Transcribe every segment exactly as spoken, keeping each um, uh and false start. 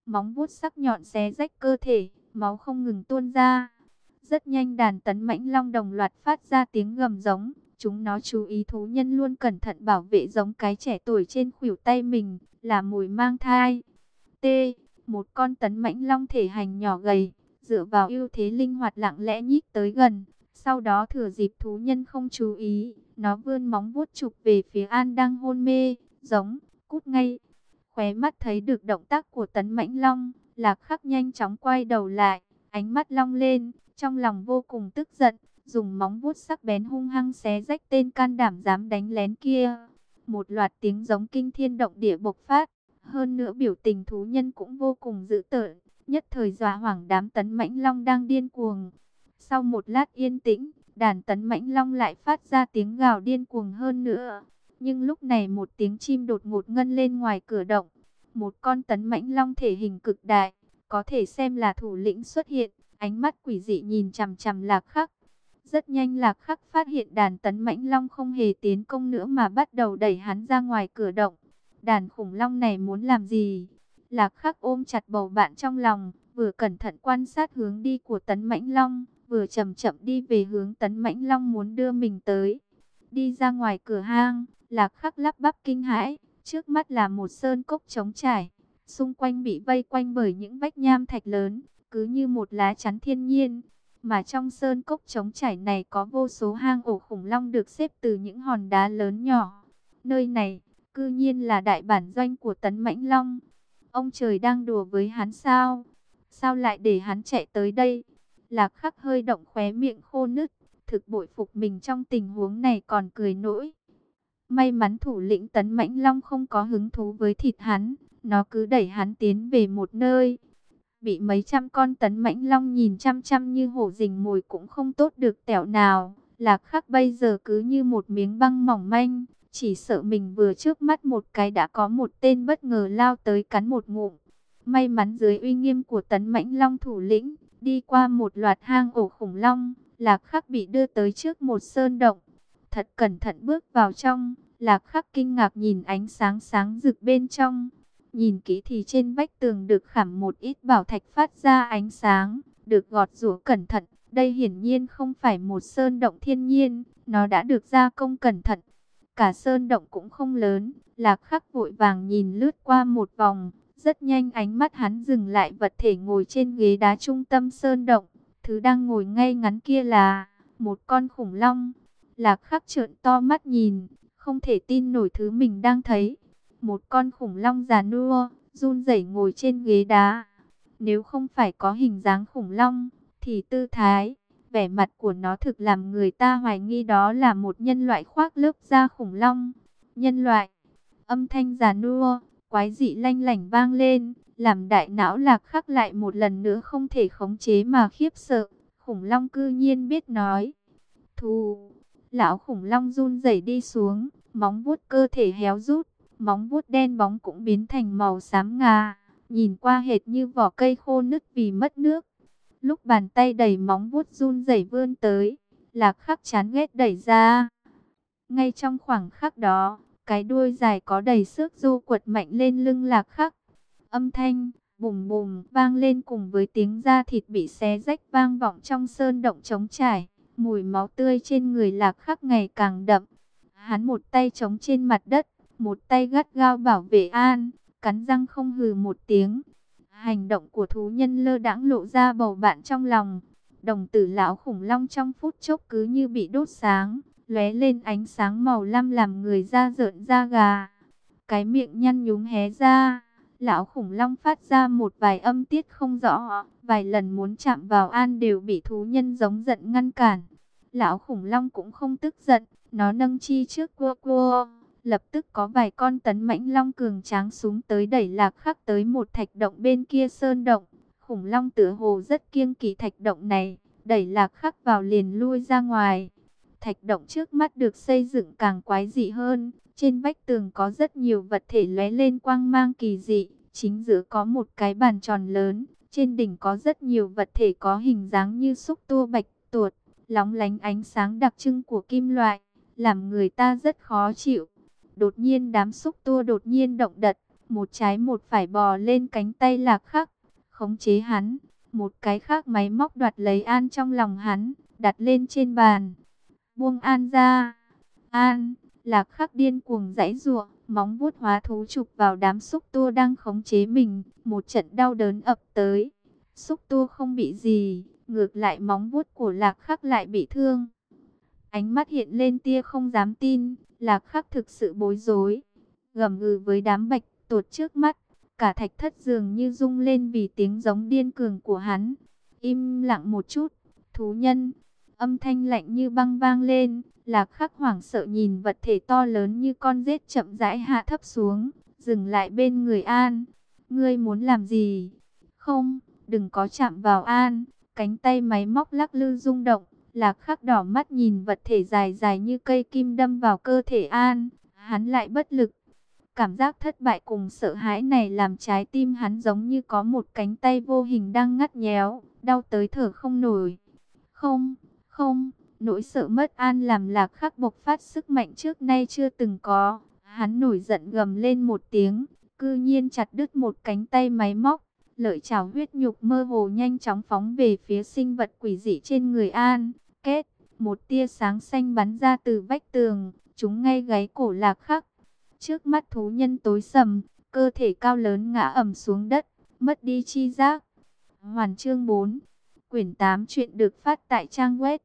móng vuốt sắc nhọn xé rách cơ thể, máu không ngừng tuôn ra. Rất nhanh đàn tấn mãnh long đồng loạt phát ra tiếng gầm giống. Chúng nó chú ý thú nhân luôn cẩn thận bảo vệ giống cái trẻ tuổi trên khuỷu tay mình, là mồi mang thai. T. Một con tấn mãnh long thể hành nhỏ gầy, dựa vào ưu thế linh hoạt lặng lẽ nhích tới gần. Sau đó thừa dịp thú nhân không chú ý, nó vươn móng vuốt chụp về phía An đang hôn mê, giống, cút ngay. Khóe mắt thấy được động tác của tấn mãnh long, Lạc Khắc nhanh chóng quay đầu lại, ánh mắt long lên, trong lòng vô cùng tức giận, dùng móng vuốt sắc bén hung hăng xé rách tên can đảm dám đánh lén kia. Một loạt tiếng giống kinh thiên động địa bộc phát, hơn nữa biểu tình thú nhân cũng vô cùng dữ tợn, nhất thời dọa hoảng đám tấn mãnh long đang điên cuồng. Sau một lát yên tĩnh, đàn tấn mãnh long lại phát ra tiếng gào điên cuồng hơn nữa. Nhưng lúc này một tiếng chim đột ngột ngân lên ngoài cửa động. Một con tấn mãnh long thể hình cực đại, có thể xem là thủ lĩnh xuất hiện, ánh mắt quỷ dị nhìn chằm chằm Lạc Khắc. Rất nhanh Lạc Khắc phát hiện đàn tấn mãnh long không hề tiến công nữa mà bắt đầu đẩy hắn ra ngoài cửa động. Đàn khủng long này muốn làm gì? Lạc Khắc ôm chặt bầu bạn trong lòng, vừa cẩn thận quan sát hướng đi của tấn mãnh long, vừa chậm chậm đi về hướng tấn mãnh long muốn đưa mình tới. Đi ra ngoài cửa hang, Lạc Khắc lắp bắp kinh hãi, trước mắt là một sơn cốc trống trải, xung quanh bị vây quanh bởi những vách nham thạch lớn, cứ như một lá chắn thiên nhiên. Mà trong sơn cốc trống trải này có vô số hang ổ khủng long được xếp từ những hòn đá lớn nhỏ. Nơi này, cư nhiên là đại bản doanh của tấn mãnh long. Ông trời đang đùa với hắn sao? Sao lại để hắn chạy tới đây? Lạc Khắc hơi động khóe miệng khô nứt, thực bội phục mình trong tình huống này còn cười nỗi. May mắn thủ lĩnh tấn mãnh long không có hứng thú với thịt hắn, nó cứ đẩy hắn tiến về một nơi. Bị mấy trăm con tấn mãnh long nhìn chăm chăm như hổ rình mồi cũng không tốt được tẹo nào. Lạc Khắc bây giờ cứ như một miếng băng mỏng manh, chỉ sợ mình vừa trước mắt một cái đã có một tên bất ngờ lao tới cắn một ngụm. May mắn dưới uy nghiêm của tấn mãnh long thủ lĩnh, đi qua một loạt hang ổ khủng long, Lạc Khắc bị đưa tới trước một sơn động. Thật cẩn thận bước vào trong, Lạc Khắc kinh ngạc nhìn ánh sáng sáng rực bên trong. Nhìn kỹ thì trên vách tường được khảm một ít bảo thạch phát ra ánh sáng, được gọt giũa cẩn thận. Đây hiển nhiên không phải một sơn động thiên nhiên, nó đã được gia công cẩn thận. Cả sơn động cũng không lớn, Lạc Khắc vội vàng nhìn lướt qua một vòng. Rất nhanh ánh mắt hắn dừng lại vật thể ngồi trên ghế đá trung tâm sơn động. Thứ đang ngồi ngay ngắn kia là một con khủng long. Lạc Khắc trợn to mắt nhìn, không thể tin nổi thứ mình đang thấy. Một con khủng long già nua, run rẩy ngồi trên ghế đá. Nếu không phải có hình dáng khủng long, thì tư thái, vẻ mặt của nó thực làm người ta hoài nghi đó là một nhân loại khoác lớp da khủng long. Nhân loại, âm thanh già nua, quái dị lanh lảnh vang lên, làm đại não Lạc Khắc lại một lần nữa không thể khống chế mà khiếp sợ. Khủng long cư nhiên biết nói. Thù, lão khủng long run rẩy đi xuống, móng vuốt cơ thể héo rút, móng vuốt đen bóng cũng biến thành màu xám ngà, nhìn qua hệt như vỏ cây khô nứt vì mất nước. Lúc bàn tay đầy móng vuốt run rẩy vươn tới, Lạc Khắc chán ghét đẩy ra. Ngay trong khoảng khắc đó, cái đuôi dài có đầy xước du quật mạnh lên lưng Lạc Khắc. Âm thanh bùm bùm vang lên cùng với tiếng da thịt bị xé rách vang vọng trong sơn động trống trải. Mùi máu tươi trên người Lạc Khắc ngày càng đậm. Hắn một tay chống trên mặt đất, một tay gắt gao bảo vệ An, cắn răng không hừ một tiếng. Hành động của thú nhân lơ đãng lộ ra bầu bạn trong lòng. Đồng tử lão khủng long trong phút chốc cứ như bị đốt sáng, lóe lên ánh sáng màu lam làm người da rợn da gà. Cái miệng nhăn nhúm hé ra, lão khủng long phát ra một vài âm tiết không rõ, vài lần muốn chạm vào An đều bị thú nhân giống giận ngăn cản. Lão khủng long cũng không tức giận, nó nâng chi trước cua cua. Lập tức có vài con tấn mãnh long cường tráng súng tới đẩy Lạc Khắc tới một thạch động bên kia sơn động. Khủng long tựa hồ rất kiêng kỵ thạch động này, đẩy Lạc Khắc vào liền lui ra ngoài. Thạch động trước mắt được xây dựng càng quái dị hơn. Trên vách tường có rất nhiều vật thể lóe lên quang mang kỳ dị. Chính giữa có một cái bàn tròn lớn. Trên đỉnh có rất nhiều vật thể có hình dáng như xúc tua bạch tuột, lóng lánh ánh sáng đặc trưng của kim loại, làm người ta rất khó chịu. Đột nhiên đám xúc tua đột nhiên động đật, một trái một phải bò lên cánh tay Lạc Khắc, khống chế hắn. Một cái khác máy móc đoạt lấy An trong lòng hắn, đặt lên trên bàn. Buông An ra. An, Lạc Khắc điên cuồng giãy giụa, móng vuốt hóa thú chụp vào đám xúc tua đang khống chế mình, một trận đau đớn ập tới. Xúc tua không bị gì, ngược lại móng vuốt của Lạc Khắc lại bị thương. Ánh mắt hiện lên tia không dám tin, Lạc Khắc thực sự bối rối, gầm gừ với đám bạch tuộc trước mắt. Cả thạch thất dường như rung lên vì tiếng giống điên cuồng của hắn. Im lặng một chút, thú nhân. Âm thanh lạnh như băng vang lên. Lạc Khắc hoảng sợ nhìn vật thể to lớn như con rết chậm rãi hạ thấp xuống, dừng lại bên người An. Ngươi muốn làm gì? Không, đừng có chạm vào An. Cánh tay máy móc lắc lư rung động. Lạc Khắc đỏ mắt nhìn vật thể dài dài như cây kim đâm vào cơ thể An. Hắn lại bất lực. Cảm giác thất bại cùng sợ hãi này làm trái tim hắn giống như có một cánh tay vô hình đang ngắt nhéo, đau tới thở không nổi. Không, không, nỗi sợ mất An làm Lạc Khắc bộc phát sức mạnh trước nay chưa từng có. Hắn nổi giận gầm lên một tiếng, cư nhiên chặt đứt một cánh tay máy móc. Lợi chảo huyết nhục mơ hồ nhanh chóng phóng về phía sinh vật quỷ dị trên người An. Két, một tia sáng xanh bắn ra từ vách tường, trúng ngay gáy cổ Lạc Khắc. Trước mắt thú nhân tối sầm, cơ thể cao lớn ngã ầm xuống đất, mất đi chi giác. Hoàn chương bốn, quyển tám truyện được phát tại trang web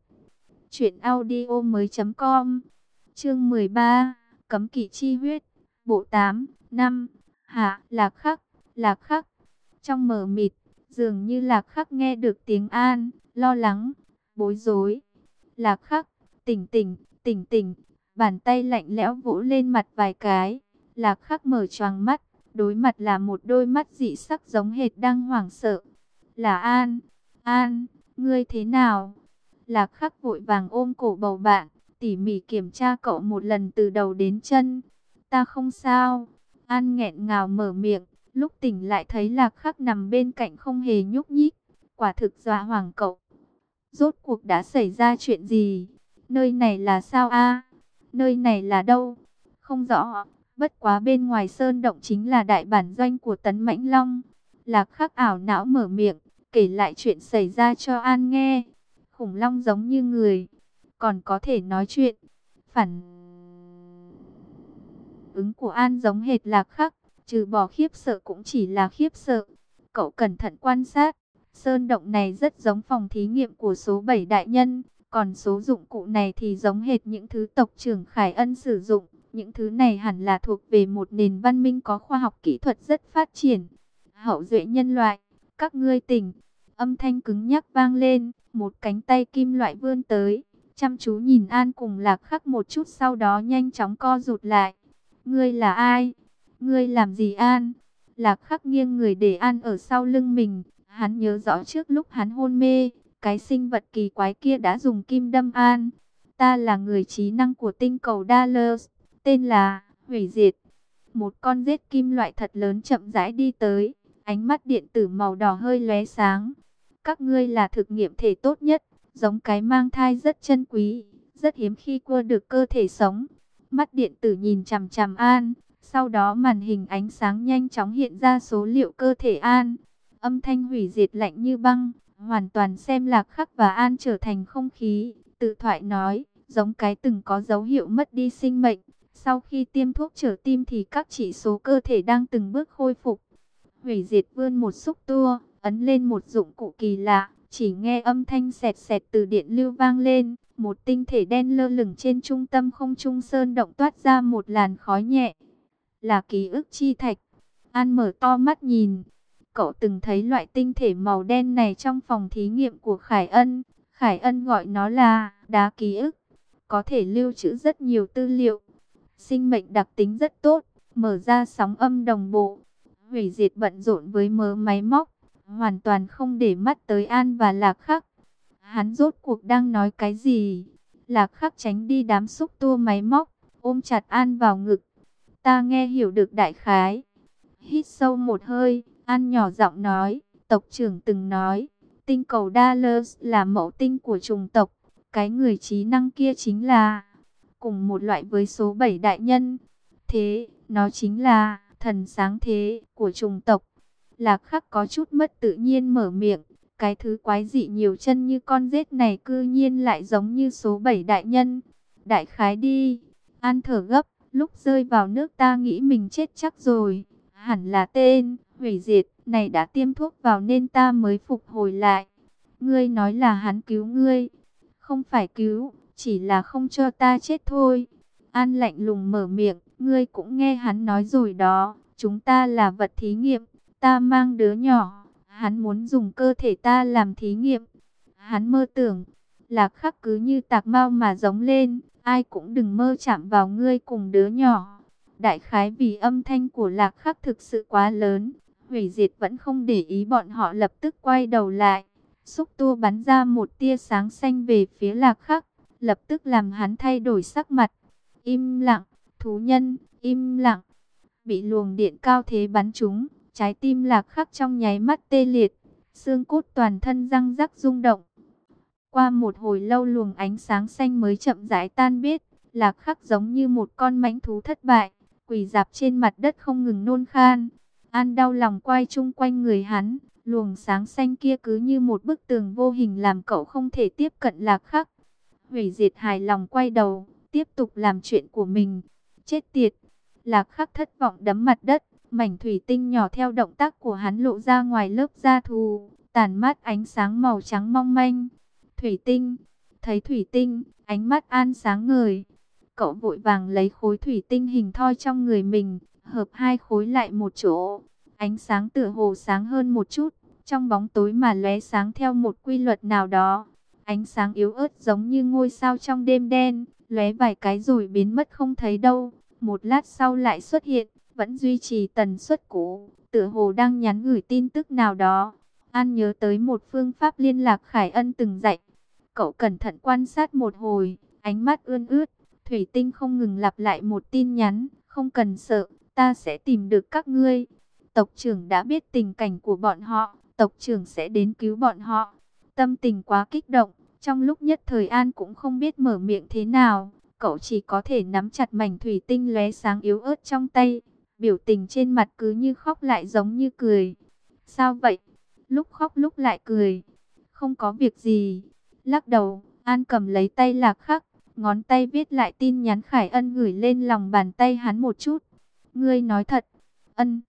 truyệnaudiomoi.com. Chương mười ba, cấm kỵ chi huyết, bộ tám, năm. Hạ, Lạc Khắc, Lạc Khắc. Trong mờ mịt, dường như Lạc Khắc nghe được tiếng An, lo lắng, bối rối. Lạc Khắc, tỉnh tỉnh, tỉnh tỉnh. Bàn tay lạnh lẽo vỗ lên mặt vài cái. Lạc Khắc mở choàng mắt, đối mặt là một đôi mắt dị sắc giống hệt đang hoảng sợ. Là An, An, ngươi thế nào? Lạc Khắc vội vàng ôm cổ bầu bạn, tỉ mỉ kiểm tra cậu một lần từ đầu đến chân. Ta không sao. An nghẹn ngào mở miệng, lúc tỉnh lại thấy Lạc Khắc nằm bên cạnh không hề nhúc nhích. Quả thực dọa hoảng cậu. Rốt cuộc đã xảy ra chuyện gì? Nơi này là sao a? Nơi này là đâu? Không rõ, bất quá bên ngoài sơn động chính là đại bản doanh của Tấn Mãnh Long. Lạc Khắc ảo não mở miệng, kể lại chuyện xảy ra cho An nghe. Khủng long giống như người, còn có thể nói chuyện. Phản ứng của An giống hệt Lạc Khắc, trừ bỏ khiếp sợ cũng chỉ là khiếp sợ. Cậu cẩn thận quan sát, sơn động này rất giống phòng thí nghiệm của số bảy đại nhân. Còn số dụng cụ này thì giống hệt những thứ tộc trưởng Khải Ân sử dụng. Những thứ này hẳn là thuộc về một nền văn minh có khoa học kỹ thuật rất phát triển. Hậu duệ nhân loại, các ngươi tỉnh. Âm thanh cứng nhắc vang lên, một cánh tay kim loại vươn tới, chăm chú nhìn An cùng Lạc Khắc một chút, sau đó nhanh chóng co rụt lại. Ngươi là ai? Ngươi làm gì An? Lạc Khắc nghiêng người để An ở sau lưng mình. Hắn nhớ rõ trước lúc hắn hôn mê, cái sinh vật kỳ quái kia đã dùng kim đâm An. Ta là người trí năng của tinh cầu Dallas, tên là Hủy Diệt. Một con rết kim loại thật lớn chậm rãi đi tới, ánh mắt điện tử màu đỏ hơi lóe sáng. Các ngươi là thực nghiệm thể tốt nhất, giống cái mang thai rất chân quý, rất hiếm khi cua được cơ thể sống. Mắt điện tử nhìn chằm chằm An, sau đó màn hình ánh sáng nhanh chóng hiện ra số liệu cơ thể An. Âm thanh hủy diệt lạnh như băng, hoàn toàn xem Lạc Khắc và An trở thành không khí. Tự thoại nói, giống cái từng có dấu hiệu mất đi sinh mệnh. Sau khi tiêm thuốc trở tim thì các chỉ số cơ thể đang từng bước khôi phục. Hủy diệt vươn một xúc tua, ấn lên một dụng cụ kỳ lạ. Chỉ nghe âm thanh sẹt sẹt từ điện lưu vang lên. Một tinh thể đen lơ lửng trên trung tâm không trung sơn động toát ra một làn khói nhẹ. Là ký ức chi thạch. An mở to mắt nhìn. Cậu từng thấy loại tinh thể màu đen này trong phòng thí nghiệm của Khải Ân. Khải Ân gọi nó là đá ký ức. Có thể lưu trữ rất nhiều tư liệu. Sinh mệnh đặc tính rất tốt. Mở ra sóng âm đồng bộ. Hủy diệt bận rộn với mớ máy móc. Hoàn toàn không để mắt tới An và Lạc Khắc. Hắn rốt cuộc đang nói cái gì? Lạc Khắc tránh đi đám xúc tua máy móc, ôm chặt An vào ngực. Ta nghe hiểu được đại khái. Hít sâu một hơi, An nhỏ giọng nói, tộc trưởng từng nói, tinh cầu Dallas là mẫu tinh của chủng tộc. Cái người trí năng kia chính là cùng một loại với số bảy đại nhân. Thế, nó chính là thần sáng thế của chủng tộc. Lạc Khắc có chút mất tự nhiên mở miệng, cái thứ quái dị nhiều chân như con rết này cư nhiên lại giống như số bảy đại nhân. Đại khái đi. An thở gấp, lúc rơi vào nước ta nghĩ mình chết chắc rồi. Hẳn là tên hủy diệt này đã tiêm thuốc vào nên ta mới phục hồi lại. Ngươi nói là hắn cứu ngươi. Không phải cứu, chỉ là không cho ta chết thôi. An lạnh lùng mở miệng, ngươi cũng nghe hắn nói rồi đó. Chúng ta là vật thí nghiệm, ta mang đứa nhỏ. Hắn muốn dùng cơ thể ta làm thí nghiệm. Hắn mơ tưởng. Lạc Khắc cứ như tạc mau mà giống lên. Ai cũng đừng mơ chạm vào ngươi cùng đứa nhỏ. Đại khái vì âm thanh của Lạc Khắc thực sự quá lớn. Hủy diệt vẫn không để ý, bọn họ lập tức quay đầu lại. Xúc tua bắn ra một tia sáng xanh về phía Lạc Khắc. Lập tức làm hắn thay đổi sắc mặt. Im lặng, thú nhân, im lặng. Bị luồng điện cao thế bắn trúng. Trái tim Lạc Khắc trong nháy mắt tê liệt. Xương cốt toàn thân răng rắc rung động. Qua một hồi lâu luồng ánh sáng xanh mới chậm rãi tan biết. Lạc Khắc giống như một con mãnh thú thất bại, quỳ rạp trên mặt đất không ngừng nôn khan. An đau lòng quay chung quanh người hắn. Luồng sáng xanh kia cứ như một bức tường vô hình làm cậu không thể tiếp cận Lạc Khắc. Hủy diệt hài lòng quay đầu, tiếp tục làm chuyện của mình. Chết tiệt! Lạc Khắc thất vọng đấm mặt đất. Mảnh thủy tinh nhỏ theo động tác của hắn lộ ra ngoài lớp da thù, tản mát ánh sáng màu trắng mong manh. Thủy tinh! Thấy thủy tinh, ánh mắt An sáng ngời. Cậu vội vàng lấy khối thủy tinh hình thoi trong người mình, hợp hai khối lại một chỗ. Ánh sáng tựa hồ sáng hơn một chút, trong bóng tối mà lóe sáng theo một quy luật nào đó. Ánh sáng yếu ớt giống như ngôi sao trong đêm đen, lóe vài cái rồi biến mất không thấy đâu. Một lát sau lại xuất hiện, vẫn duy trì tần suất cũ, tựa hồ đang nhắn gửi tin tức nào đó. An nhớ tới một phương pháp liên lạc Khải Ân từng dạy. Cậu cẩn thận quan sát một hồi, ánh mắt ươn ướt. Thủy tinh không ngừng lặp lại một tin nhắn, không cần sợ, ta sẽ tìm được các ngươi. Tộc trưởng đã biết tình cảnh của bọn họ, tộc trưởng sẽ đến cứu bọn họ. Tâm tình quá kích động, trong lúc nhất thời An cũng không biết mở miệng thế nào. Cậu chỉ có thể nắm chặt mảnh thủy tinh lóe sáng yếu ớt trong tay. Biểu tình trên mặt cứ như khóc lại giống như cười. Sao vậy? Lúc khóc lúc lại cười. Không có việc gì. Lắc đầu, An cầm lấy tay Lạc Khắc. Ngón tay viết lại tin nhắn Khải Ân gửi lên lòng bàn tay hắn một chút. Ngươi nói thật. Ân.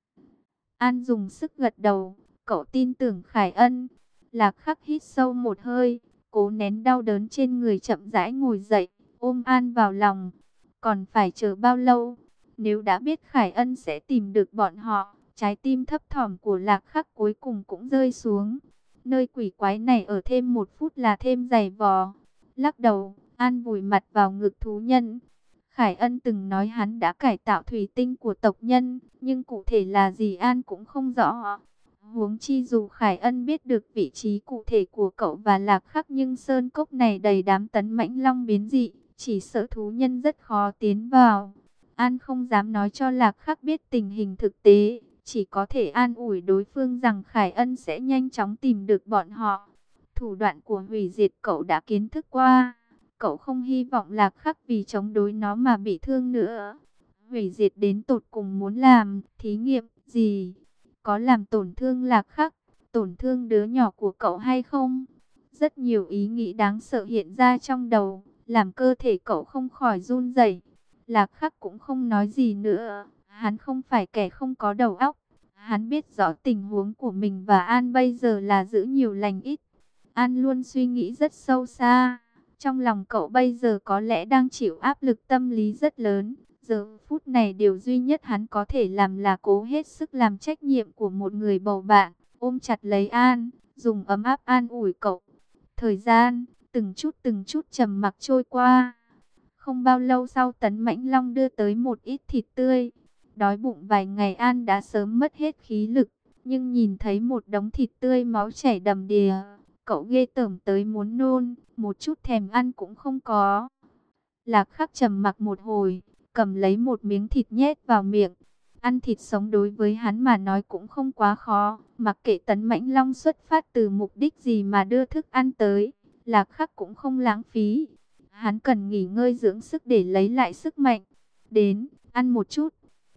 An dùng sức gật đầu. Cậu tin tưởng Khải Ân. Lạc Khắc hít sâu một hơi. Cố nén đau đớn trên người chậm rãi ngồi dậy. Ôm An vào lòng. Còn phải chờ bao lâu? Nếu đã biết Khải Ân sẽ tìm được bọn họ. Trái tim thấp thỏm của Lạc Khắc cuối cùng cũng rơi xuống. Nơi quỷ quái này ở thêm một phút là thêm dày vò. Lắc đầu. An vùi mặt vào ngực thú nhân. Khải Ân từng nói hắn đã cải tạo thủy tinh của tộc nhân, nhưng cụ thể là gì An cũng không rõ. Huống chi dù Khải Ân biết được vị trí cụ thể của cậu và Lạc Khắc, nhưng sơn cốc này đầy đám tấn mãnh long biến dị, chỉ sợ thú nhân rất khó tiến vào. An không dám nói cho Lạc Khắc biết tình hình thực tế, chỉ có thể an ủi đối phương rằng Khải Ân sẽ nhanh chóng tìm được bọn họ. Thủ đoạn của hủy diệt cậu đã kiến thức qua. Cậu không hy vọng Lạc Khắc vì chống đối nó mà bị thương nữa. Hủy diệt đến tột cùng muốn làm thí nghiệm gì? Có làm tổn thương Lạc Khắc, tổn thương đứa nhỏ của cậu hay không? Rất nhiều ý nghĩ đáng sợ hiện ra trong đầu, làm cơ thể cậu không khỏi run rẩy. Lạc Khắc cũng không nói gì nữa. Hắn không phải kẻ không có đầu óc. Hắn biết rõ tình huống của mình và An bây giờ là giữ nhiều lành ít. An luôn suy nghĩ rất sâu xa. Trong lòng cậu bây giờ có lẽ đang chịu áp lực tâm lý rất lớn. Giờ phút này điều duy nhất hắn có thể làm là cố hết sức làm trách nhiệm của một người bầu bạn. Ôm chặt lấy An, dùng ấm áp an ủi cậu. Thời gian, từng chút từng chút trầm mặc trôi qua. Không bao lâu sau Tấn Mãnh Long đưa tới một ít thịt tươi. Đói bụng vài ngày An đã sớm mất hết khí lực. Nhưng nhìn thấy một đống thịt tươi máu chảy đầm đìa. Cậu ghê tởm tới muốn nôn, một chút thèm ăn cũng không có. Lạc Khắc trầm mặc một hồi, cầm lấy một miếng thịt nhét vào miệng. Ăn thịt sống đối với hắn mà nói cũng không quá khó. Mặc kệ Tấn Mãnh Long xuất phát từ mục đích gì mà đưa thức ăn tới, Lạc Khắc cũng không lãng phí. Hắn cần nghỉ ngơi dưỡng sức để lấy lại sức mạnh. Đến, ăn một chút.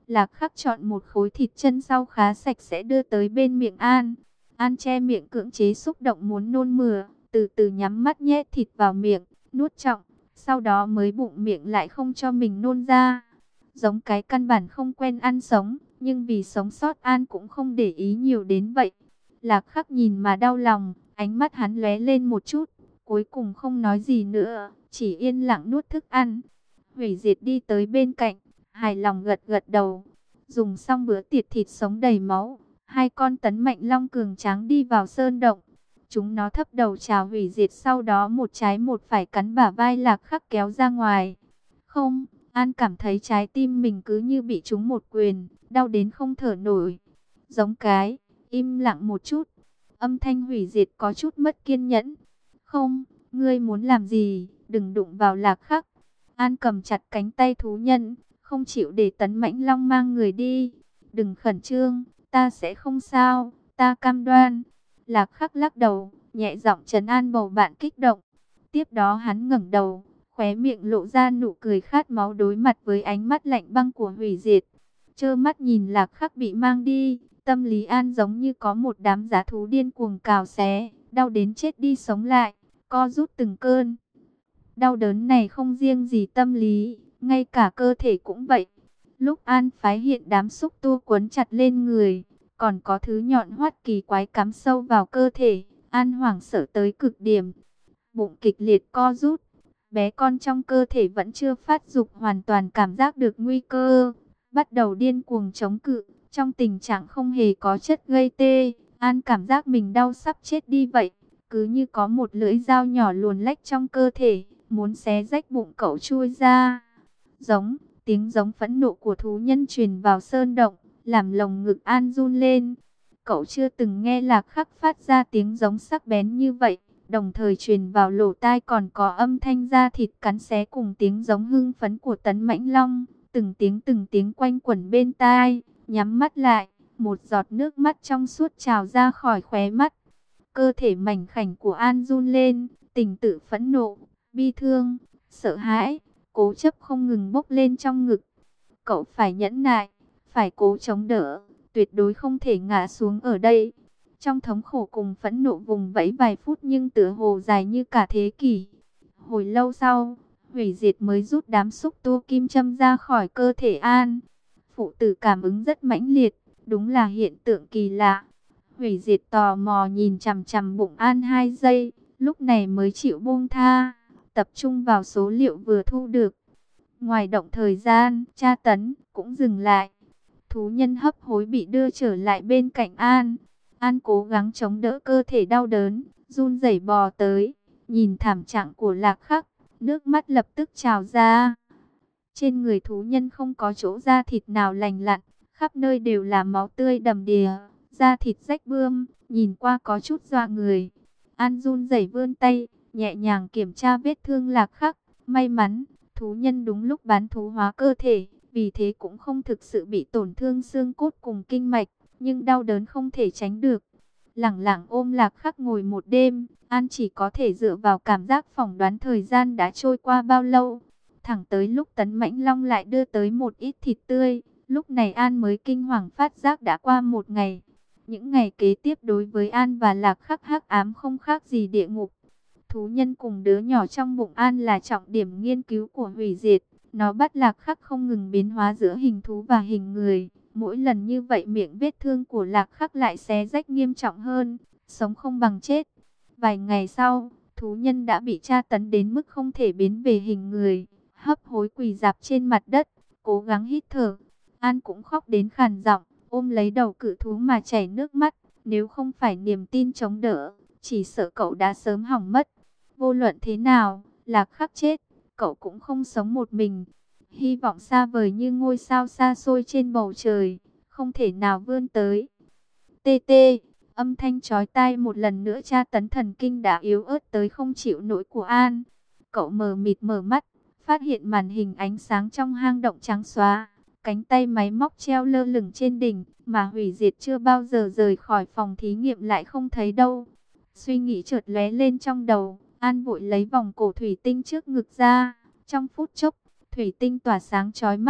Lạc Khắc chọn một khối thịt chân sau khá sạch sẽ đưa tới bên miệng An. An che miệng cưỡng chế xúc động muốn nôn mửa, từ từ nhắm mắt nhét thịt vào miệng, nuốt trọng, sau đó mới bụng miệng lại không cho mình nôn ra. Giống cái căn bản không quen ăn sống, nhưng vì sống sót An cũng không để ý nhiều đến vậy. Lạc Khắc nhìn mà đau lòng, ánh mắt hắn lóe lên một chút, cuối cùng không nói gì nữa, chỉ yên lặng nuốt thức ăn. Hủy Diệt đi tới bên cạnh, hài lòng gật gật đầu. Dùng xong bữa tiệc thịt sống đầy máu, hai con tấn mạnh long cường tráng đi vào sơn động. Chúng nó thấp đầu chào Hủy Diệt, sau đó một trái một phải cắn bả vai Lạc Khắc kéo ra ngoài. Không, An cảm thấy trái tim mình cứ như bị trúng một quyền, đau đến không thở nổi. Giống cái, im lặng một chút. Âm thanh Hủy Diệt có chút mất kiên nhẫn. Không, ngươi muốn làm gì, đừng đụng vào Lạc Khắc. An cầm chặt cánh tay thú nhân, không chịu để tấn mãnh long mang người đi. Đừng khẩn trương, ta sẽ không sao, ta cam đoan. Lạc Khắc lắc đầu, nhẹ giọng trấn an bầu bạn kích động. Tiếp đó hắn ngẩng đầu, khóe miệng lộ ra nụ cười khát máu đối mặt với ánh mắt lạnh băng của Hủy Diệt. Trơ mắt nhìn Lạc Khắc bị mang đi, tâm lý An giống như có một đám giá thú điên cuồng cào xé, đau đến chết đi sống lại, co rút từng cơn. Đau đớn này không riêng gì tâm lý, ngay cả cơ thể cũng vậy. Lúc An phái hiện đám xúc tua quấn chặt lên người, còn có thứ nhọn hoắt kỳ quái cắm sâu vào cơ thể, An hoảng sợ tới cực điểm. Bụng kịch liệt co rút, bé con trong cơ thể vẫn chưa phát dục hoàn toàn cảm giác được nguy cơ, bắt đầu điên cuồng chống cự, trong tình trạng không hề có chất gây tê. An cảm giác mình đau sắp chết đi vậy, cứ như có một lưỡi dao nhỏ luồn lách trong cơ thể, muốn xé rách bụng cậu chui ra. Giống, tiếng giống phẫn nộ của thú nhân truyền vào sơn động, làm lồng ngực An run lên. Cậu chưa từng nghe Lạc Khắc phát ra tiếng giống sắc bén như vậy, đồng thời truyền vào lỗ tai còn có âm thanh da thịt cắn xé cùng tiếng giống hưng phấn của tấn mãnh long, từng tiếng từng tiếng quanh quẩn bên tai. Nhắm mắt lại, một giọt nước mắt trong suốt trào ra khỏi khóe mắt. Cơ thể mảnh khảnh của An run lên, tình tự phẫn nộ, bi thương, sợ hãi, cố chấp không ngừng bốc lên trong ngực. Cậu phải nhẫn nại, phải cố chống đỡ, tuyệt đối không thể ngã xuống ở đây. Trong thống khổ cùng phẫn nộ vùng vẫy vài phút nhưng tựa hồ dài như cả thế kỷ. Hồi lâu sau, Hủy Diệt mới rút đám xúc tua kim châm ra khỏi cơ thể An. Phụ tử cảm ứng rất mãnh liệt, đúng là hiện tượng kỳ lạ. Hủy Diệt tò mò nhìn chằm chằm bụng An hai giây, lúc này mới chịu buông tha, tập trung vào số liệu vừa thu được. Ngoài động thời gian, tra tấn cũng dừng lại. Thú nhân hấp hối bị đưa trở lại bên cạnh An. An cố gắng chống đỡ cơ thể đau đớn, run rẩy bò tới, nhìn thảm trạng của Lạc Khắc, nước mắt lập tức trào ra. Trên người thú nhân không có chỗ da thịt nào lành lặn, khắp nơi đều là máu tươi đầm đìa, da thịt rách bươm, nhìn qua có chút dọa người. An run rẩy vươn tay, nhẹ nhàng kiểm tra vết thương Lạc Khắc. May mắn, thú nhân đúng lúc bán thú hóa cơ thể, vì thế cũng không thực sự bị tổn thương xương cốt cùng kinh mạch, nhưng đau đớn không thể tránh được. Lẳng lặng ôm Lạc Khắc ngồi một đêm, An chỉ có thể dựa vào cảm giác phỏng đoán thời gian đã trôi qua bao lâu. Thẳng tới lúc tấn mãnh long lại đưa tới một ít thịt tươi, lúc này An mới kinh hoàng phát giác đã qua một ngày. Những ngày kế tiếp đối với An và Lạc Khắc hắc ám không khác gì địa ngục. Thú nhân cùng đứa nhỏ trong bụng An là trọng điểm nghiên cứu của Hủy Diệt. Nó bắt Lạc Khắc không ngừng biến hóa giữa hình thú và hình người. Mỗi lần như vậy miệng vết thương của Lạc Khắc lại xé rách nghiêm trọng hơn, sống không bằng chết. Vài ngày sau, thú nhân đã bị tra tấn đến mức không thể biến về hình người, hấp hối quỳ rạp trên mặt đất, cố gắng hít thở. An cũng khóc đến khàn giọng, ôm lấy đầu cự thú mà chảy nước mắt. Nếu không phải niềm tin chống đỡ, chỉ sợ cậu đã sớm hỏng mất. Vô luận thế nào, Lạc Khắc chết, cậu cũng không sống một mình. Hy vọng xa vời như ngôi sao xa xôi trên bầu trời, không thể nào vươn tới. Tê tê, âm thanh chói tai một lần nữa tra tấn thần kinh đã yếu ớt tới không chịu nổi của An. Cậu mờ mịt mở mắt, phát hiện màn hình ánh sáng trong hang động trắng xóa. Cánh tay máy móc treo lơ lửng trên đỉnh, mà Hủy Diệt chưa bao giờ rời khỏi phòng thí nghiệm lại không thấy đâu. Suy nghĩ chợt lóe lên trong đầu, An vội lấy vòng cổ thủy tinh trước ngực ra. Trong phút chốc, thủy tinh tỏa sáng chói mắt,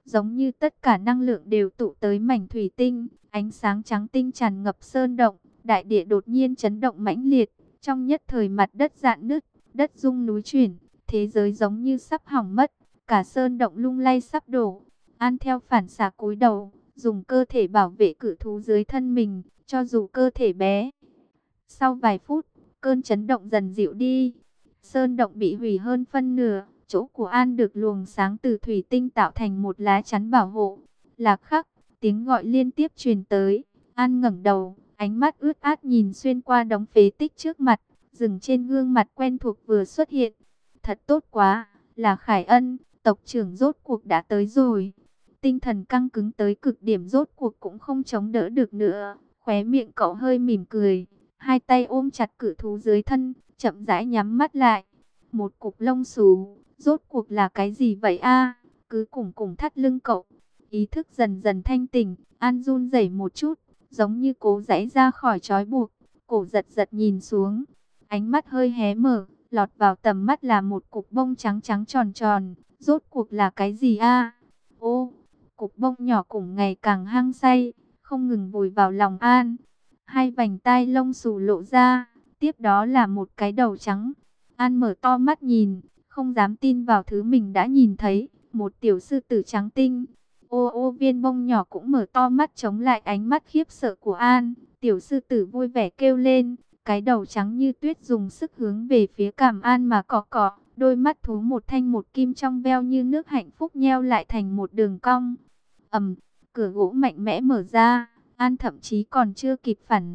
giống như tất cả năng lượng đều tụ tới mảnh thủy tinh, ánh sáng trắng tinh tràn ngập sơn động, đại địa đột nhiên chấn động mãnh liệt, trong nhất thời mặt đất rạn nứt, đất rung núi chuyển, thế giới giống như sắp hỏng mất, cả sơn động lung lay sắp đổ. An theo phản xạ cúi đầu, dùng cơ thể bảo vệ cự thú dưới thân mình, cho dù cơ thể bé. Sau vài phút, cơn chấn động dần dịu đi. Sơn động bị hủy hơn phân nửa, chỗ của An được luồng sáng từ thủy tinh tạo thành một lá chắn bảo hộ. Lạc khắc, tiếng gọi liên tiếp truyền tới. An ngẩng đầu, ánh mắt ướt át nhìn xuyên qua đống phế tích trước mặt, dừng trên gương mặt quen thuộc vừa xuất hiện. Thật tốt quá, là Khải Ân, tộc trưởng rốt cuộc đã tới rồi. Tinh thần căng cứng tới cực điểm rốt cuộc cũng không chống đỡ được nữa. Khóe miệng cậu hơi mỉm cười, hai tay ôm chặt cự thú dưới thân, chậm rãi nhắm mắt lại. Một cục lông xù, rốt cuộc là cái gì vậy a? Cứ củng củng thắt lưng cậu. Ý thức dần dần thanh tỉnh, An run rẩy một chút, giống như cố giãy ra khỏi trói buộc. Cổ giật giật nhìn xuống, ánh mắt hơi hé mở, lọt vào tầm mắt là một cục bông trắng trắng tròn tròn. Rốt cuộc là cái gì a? Ô, cục bông nhỏ cùng ngày càng hăng say, không ngừng vùi vào lòng An. Hai vành tai lông xù lộ ra, tiếp đó là một cái đầu trắng. An mở to mắt nhìn, không dám tin vào thứ mình đã nhìn thấy, một tiểu sư tử trắng tinh. Ô ô, viên bông nhỏ cũng mở to mắt chống lại ánh mắt khiếp sợ của An. Tiểu sư tử vui vẻ kêu lên, cái đầu trắng như tuyết dùng sức hướng về phía cằm An mà cọ cọ. Đôi mắt thú một thanh một kim trong veo như nước hạnh phúc nheo lại thành một đường cong. Ầm, cửa gỗ mạnh mẽ mở ra, An thậm chí còn chưa kịp phản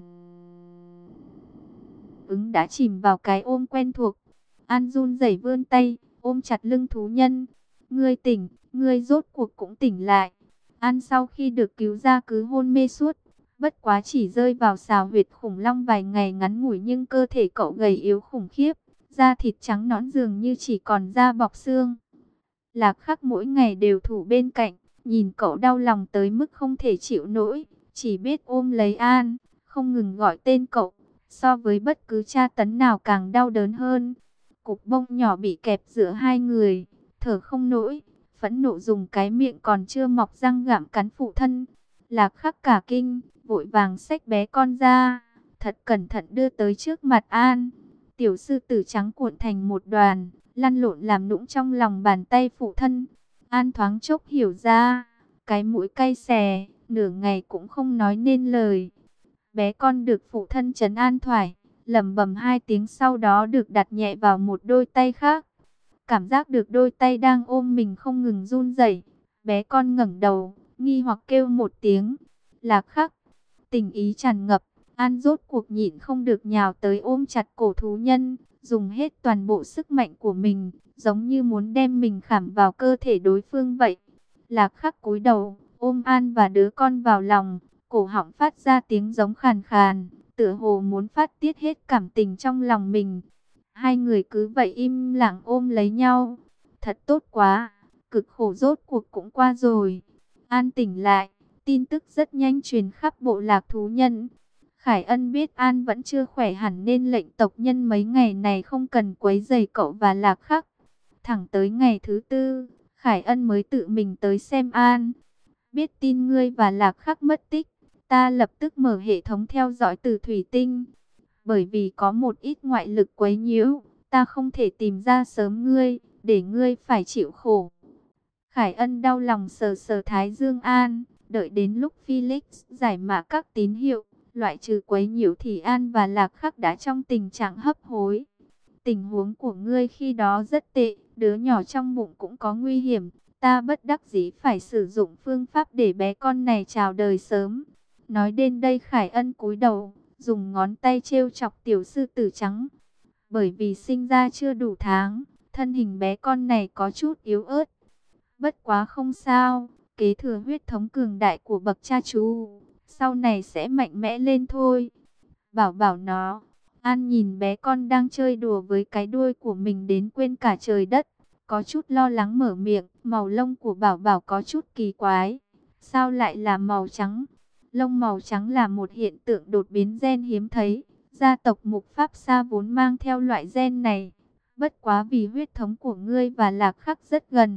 ứng đã chìm vào cái ôm quen thuộc. An run rẩy vươn tay, ôm chặt lưng thú nhân. Ngươi tỉnh, ngươi rốt cuộc cũng tỉnh lại. An sau khi được cứu ra cứ hôn mê suốt, bất quá chỉ rơi vào xào huyệt khủng long vài ngày ngắn ngủi nhưng cơ thể cậu gầy yếu khủng khiếp, da thịt trắng nõn dường như chỉ còn da bọc xương. Lạc khắc mỗi ngày đều thủ bên cạnh, nhìn cậu đau lòng tới mức không thể chịu nổi, chỉ biết ôm lấy An, không ngừng gọi tên cậu, so với bất cứ tra tấn nào càng đau đớn hơn. Cục bông nhỏ bị kẹp giữa hai người, thở không nổi, phẫn nộ dùng cái miệng còn chưa mọc răng gặm cắn phụ thân. Lạc khắc cả kinh, vội vàng xách bé con ra, thật cẩn thận đưa tới trước mặt An. Tiểu sư tử trắng cuộn thành một đoàn, lăn lộn làm nũng trong lòng bàn tay phụ thân. An thoáng chốc hiểu ra, cái mũi cay xè, nửa ngày cũng không nói nên lời. Bé con được phụ thân trấn an thoải, lẩm bẩm hai tiếng sau đó được đặt nhẹ vào một đôi tay khác. Cảm giác được đôi tay đang ôm mình không ngừng run rẩy, bé con ngẩng đầu, nghi hoặc kêu một tiếng. Lạc khắc, tình ý tràn ngập, An rốt cuộc nhịn không được nhào tới ôm chặt cổ thú nhân, dùng hết toàn bộ sức mạnh của mình, giống như muốn đem mình khảm vào cơ thể đối phương vậy. Lạc khắc cúi đầu, ôm An và đứa con vào lòng, cổ họng phát ra tiếng giống khàn khàn, tựa hồ muốn phát tiết hết cảm tình trong lòng mình. Hai người cứ vậy im lặng ôm lấy nhau. Thật tốt quá, cực khổ rốt cuộc cũng qua rồi. An tỉnh lại, tin tức rất nhanh truyền khắp bộ lạc thú nhân. Khải Ân biết An vẫn chưa khỏe hẳn nên lệnh tộc nhân mấy ngày này không cần quấy rầy cậu và Lạc khắc. Thẳng tới ngày thứ tư, Khải Ân mới tự mình tới xem An. Biết tin ngươi và Lạc khắc mất tích, ta lập tức mở hệ thống theo dõi từ thủy tinh. Bởi vì có một ít ngoại lực quấy nhiễu, ta không thể tìm ra sớm ngươi, để ngươi phải chịu khổ. Khải Ân đau lòng sờ sờ thái dương An, đợi đến lúc Felix giải mã các tín hiệu, loại trừ quấy nhiễu thì An và Lạc khắc đã trong tình trạng hấp hối. Tình huống của ngươi khi đó rất tệ, đứa nhỏ trong bụng cũng có nguy hiểm. Ta bất đắc dĩ phải sử dụng phương pháp để bé con này chào đời sớm. Nói đến đây Khải Ân cúi đầu, dùng ngón tay trêu chọc tiểu sư tử trắng. Bởi vì sinh ra chưa đủ tháng, thân hình bé con này có chút yếu ớt. Bất quá không sao, kế thừa huyết thống cường đại của bậc cha chú, sau này sẽ mạnh mẽ lên thôi. Bảo bảo nó. An nhìn bé con đang chơi đùa với cái đuôi của mình đến quên cả trời đất, có chút lo lắng mở miệng. Màu lông của bảo bảo có chút kỳ quái, sao lại là màu trắng? Lông màu trắng là một hiện tượng đột biến gen hiếm thấy, gia tộc Mục Pháp Sa vốn mang theo loại gen này. Bất quá vì huyết thống của ngươi và Lạc khắc rất gần,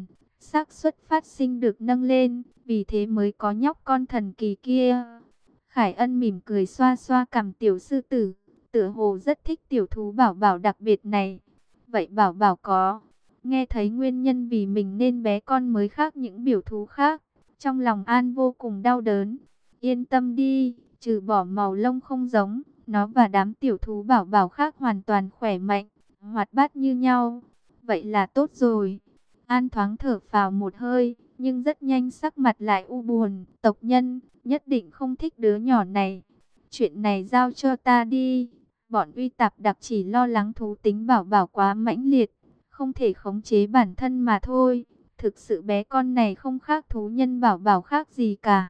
xác suất phát sinh được nâng lên, vì thế mới có nhóc con thần kỳ kia. Khải Ân mỉm cười xoa xoa cằm tiểu sư tử, tựa hồ rất thích tiểu thú bảo bảo đặc biệt này. Vậy bảo bảo có nghe thấy nguyên nhân vì mình nên bé con mới khác những biểu thú khác, trong lòng An vô cùng đau đớn. Yên tâm đi, trừ bỏ màu lông không giống, nó và đám tiểu thú bảo bảo khác hoàn toàn khỏe mạnh, hoạt bát như nhau. Vậy là tốt rồi. An thoáng thở phào một hơi, nhưng rất nhanh sắc mặt lại u buồn. Tộc nhân nhất định không thích đứa nhỏ này. Chuyện này giao cho ta đi. Bọn uy tạp đặc chỉ lo lắng thú tính bảo bảo quá mãnh liệt, không thể khống chế bản thân mà thôi. Thực sự bé con này không khác thú nhân bảo bảo khác gì cả.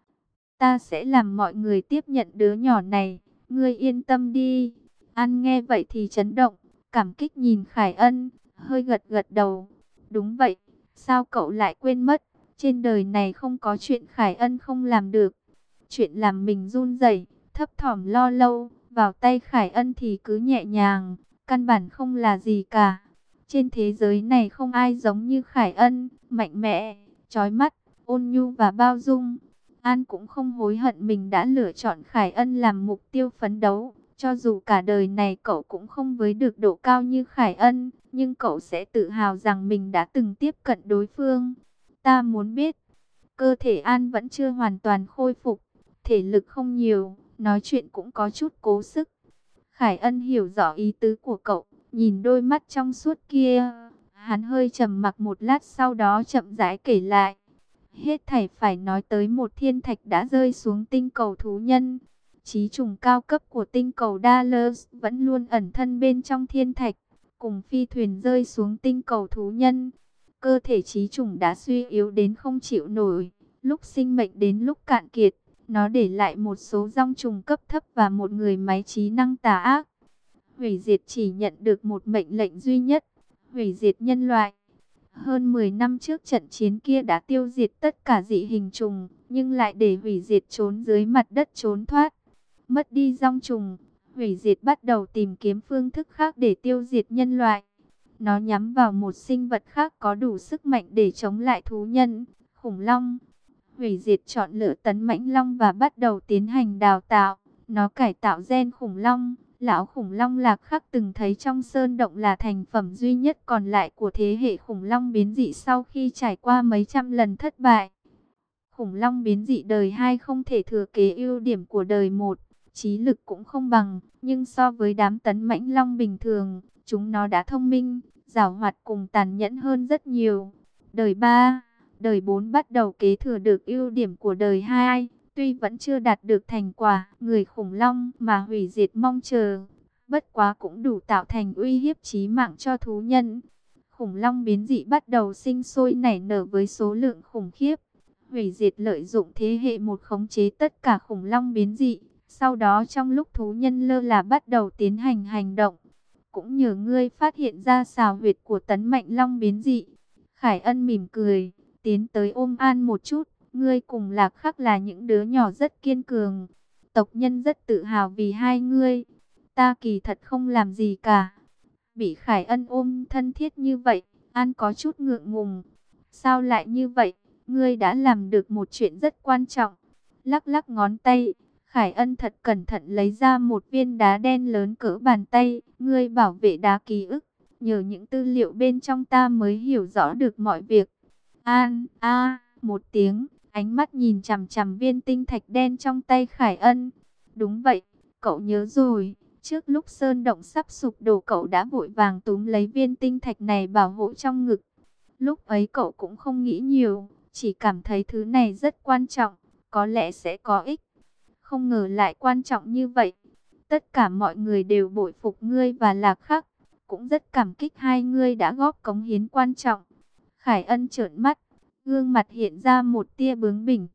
Ta sẽ làm mọi người tiếp nhận đứa nhỏ này. Ngươi yên tâm đi. An nghe vậy thì chấn động, cảm kích nhìn Khải Ân, hơi gật gật đầu. Đúng vậy, sao cậu lại quên mất? Trên đời này không có chuyện Khải Ân không làm được. Chuyện làm mình run rẩy, thấp thỏm lo lâu, vào tay Khải Ân thì cứ nhẹ nhàng, căn bản không là gì cả. Trên thế giới này không ai giống như Khải Ân, mạnh mẽ, chói mắt, ôn nhu và bao dung. An cũng không hối hận mình đã lựa chọn Khải Ân làm mục tiêu phấn đấu. Cho dù cả đời này cậu cũng không với được độ cao như Khải Ân, nhưng cậu sẽ tự hào rằng mình đã từng tiếp cận đối phương. Ta muốn biết, cơ thể An vẫn chưa hoàn toàn khôi phục, thể lực không nhiều, nói chuyện cũng có chút cố sức. Khải Ân hiểu rõ ý tứ của cậu, nhìn đôi mắt trong suốt kia, hắn hơi trầm mặc một lát sau đó chậm rãi kể lại. Hết thảy phải nói tới một thiên thạch đã rơi xuống tinh cầu thú nhân. Chí trùng cao cấp của tinh cầu Dallas vẫn luôn ẩn thân bên trong thiên thạch, cùng phi thuyền rơi xuống tinh cầu thú nhân. Cơ thể chí trùng đã suy yếu đến không chịu nổi, lúc sinh mệnh đến lúc cạn kiệt, nó để lại một số rong trùng cấp thấp và một người máy trí năng tà ác. Hủy diệt chỉ nhận được một mệnh lệnh duy nhất, hủy diệt nhân loại. Hơn mười năm trước trận chiến kia đã tiêu diệt tất cả dị hình trùng, nhưng lại để hủy diệt trốn dưới mặt đất trốn thoát. Mất đi rong trùng, hủy diệt bắt đầu tìm kiếm phương thức khác để tiêu diệt nhân loại. Nó nhắm vào một sinh vật khác có đủ sức mạnh để chống lại thú nhân, khủng long. Hủy diệt chọn lựa tấn mãnh long và bắt đầu tiến hành đào tạo. Nó cải tạo gen khủng long. Lão khủng long Lạc Khắc từng thấy trong sơn động là thành phẩm duy nhất còn lại của thế hệ khủng long biến dị sau khi trải qua mấy trăm lần thất bại. Khủng long biến dị đời hai không thể thừa kế ưu điểm của đời một, trí lực cũng không bằng, nhưng so với đám tấn mãnh long bình thường, chúng nó đã thông minh, giàu hoạt cùng tàn nhẫn hơn rất nhiều. Đời ba, đời bốn bắt đầu kế thừa được ưu điểm của đời hai. Tuy vẫn chưa đạt được thành quả người khủng long mà hủy diệt mong chờ, bất quá cũng đủ tạo thành uy hiếp chí mạng cho thú nhân. Khủng long biến dị bắt đầu sinh sôi nảy nở với số lượng khủng khiếp. Hủy diệt lợi dụng thế hệ một khống chế tất cả khủng long biến dị. Sau đó trong lúc thú nhân lơ là bắt đầu tiến hành hành động. Cũng nhờ ngươi phát hiện ra xào huyệt của tấn mạnh long biến dị. Khải Ân mỉm cười, tiến tới ôm An một chút. Ngươi cùng Lạc Khắc là những đứa nhỏ rất kiên cường. Tộc nhân rất tự hào vì hai ngươi. Ta kỳ thật không làm gì cả. Bị Khải Ân ôm thân thiết như vậy, An có chút ngượng ngùng. Sao lại như vậy? Ngươi đã làm được một chuyện rất quan trọng. Lắc lắc ngón tay, Khải Ân thật cẩn thận lấy ra một viên đá đen lớn cỡ bàn tay. Ngươi bảo vệ đá ký ức. Nhờ những tư liệu bên trong ta mới hiểu rõ được mọi việc. An, a, một tiếng. Ánh mắt nhìn chằm chằm viên tinh thạch đen trong tay Khải Ân. Đúng vậy, cậu nhớ rồi. Trước lúc sơn động sắp sụp đổ cậu đã vội vàng túm lấy viên tinh thạch này bảo hộ trong ngực. Lúc ấy cậu cũng không nghĩ nhiều, chỉ cảm thấy thứ này rất quan trọng, có lẽ sẽ có ích. Không ngờ lại quan trọng như vậy. Tất cả mọi người đều bội phục ngươi và Lạc Khắc, cũng rất cảm kích hai ngươi đã góp cống hiến quan trọng. Khải Ân trợn mắt, gương mặt hiện ra một tia bướng bỉnh.